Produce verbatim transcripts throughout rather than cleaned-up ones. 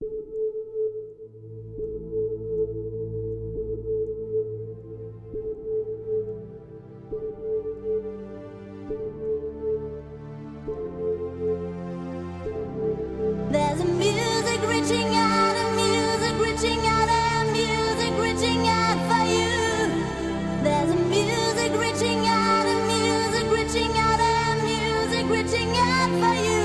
There's a music reaching out, a music reaching out, a music reaching out for you. There's a music reaching out, a music reaching out, a music reaching out for you.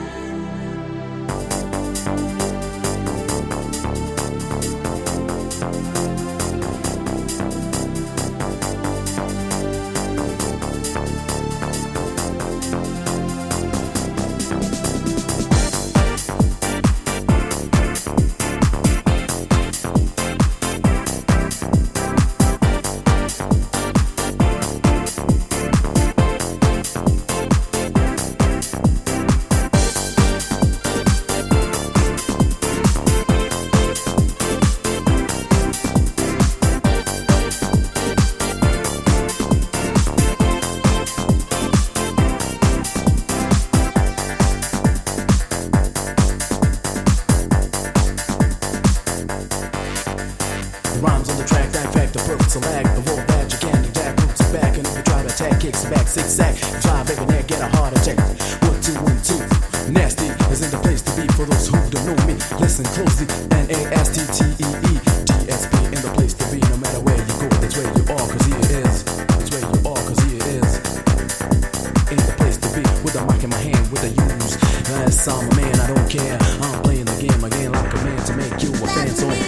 Rhymes on the track, that fact, the perfect select. The roll that you can, that roots it back. And if you try to attack, kicks it back, zigzag. Fly, baby, neck, get a heart attack. One, two, one, two. Nasty is in the place to be for those who don't know me. Listen closely. N A S T T E E D S P in the place to be. No matter where you go, that's where you are, cause here it is. That's where you are, cause here it is. In the place to be, with a mic in my hand, with a use. Last I'm a man, I don't care. I'm playing the game again like a man to make you a fan. So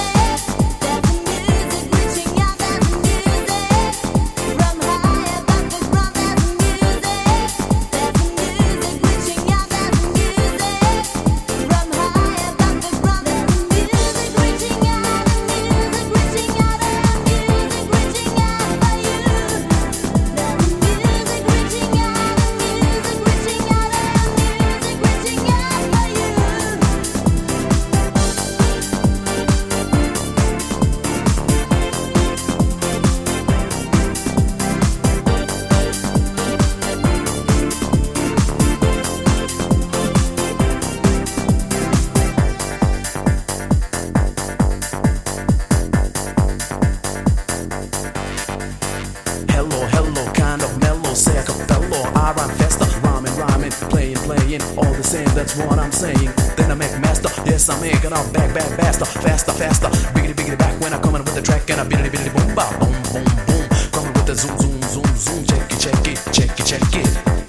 say a cappella, I rhyme faster, rhyming, rhyming, playing, playing, all the same, that's what I'm saying. Then I make master, yes I'm making up back, back, faster, faster, faster, biggity, biggity back when I come in with the track and I biggity, biggity, boom, ba, boom, boom, boom, coming with the zoom, zoom, zoom, zoom, check it, check it, check it, check it.